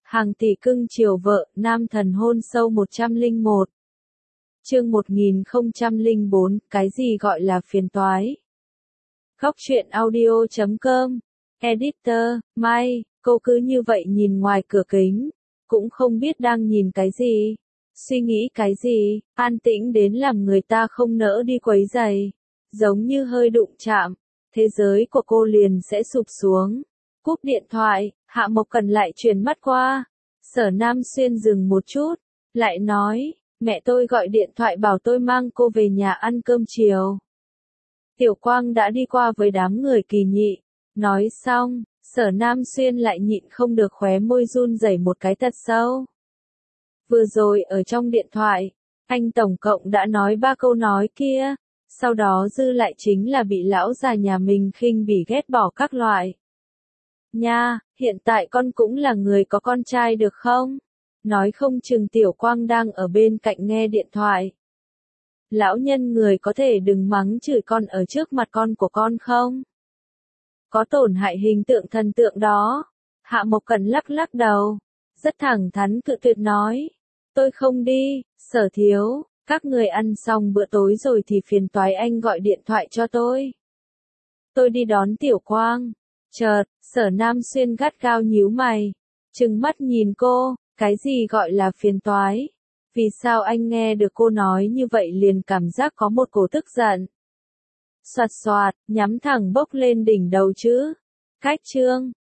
Hàng tỷ cưng chiều vợ, nam thần hôn sâu 101. Chương 1004, cái gì gọi là phiền toái? Góc truyện audio.com. Editor, Mai, cô cứ như vậy nhìn ngoài cửa kính, cũng không biết đang nhìn cái gì, suy nghĩ cái gì, an tĩnh đến làm người ta không nỡ đi quấy rầy, giống như hơi đụng chạm, thế giới của cô liền sẽ sụp xuống. Cúp điện thoại, Hạ Mộc Cần lại chuyển mắt qua. Sở Nam Xuyên dừng một chút, lại nói, mẹ tôi gọi điện thoại bảo tôi mang cô về nhà ăn cơm chiều. Tiểu Quang đã đi qua với đám người Kỳ Nhị. Nói xong, Sở Nam Xuyên lại nhịn không được khóe môi run rẩy một cái thật sâu. Vừa rồi ở trong điện thoại, anh tổng cộng đã nói 3 câu nói kia, sau đó dư lại chính là bị lão già nhà mình khinh bỉ ghét bỏ các loại. Nha, hiện tại con cũng là người có con trai được không? Nói không chừng Tiểu Quang đang ở bên cạnh nghe điện thoại. Lão nhân người có thể đừng mắng chửi con ở trước mặt con của con không? Có tổn hại hình tượng thần tượng đó. Hạ Mộc Cần lắc lắc đầu, rất thẳng thắn cự tuyệt nói. Tôi không đi, Sở thiếu, các người ăn xong bữa tối rồi thì phiền toái anh gọi điện thoại cho tôi. Tôi đi đón Tiểu Quang. Chợt, Sở Nam Xuyên gắt gao nhíu mày, trừng mắt nhìn cô, cái gì gọi là phiền toái? Vì sao anh nghe được cô nói như vậy liền cảm giác có một cổ tức giận? Soạt soạt, nhắm thẳng bốc lên đỉnh đầu chứ. Cách chương,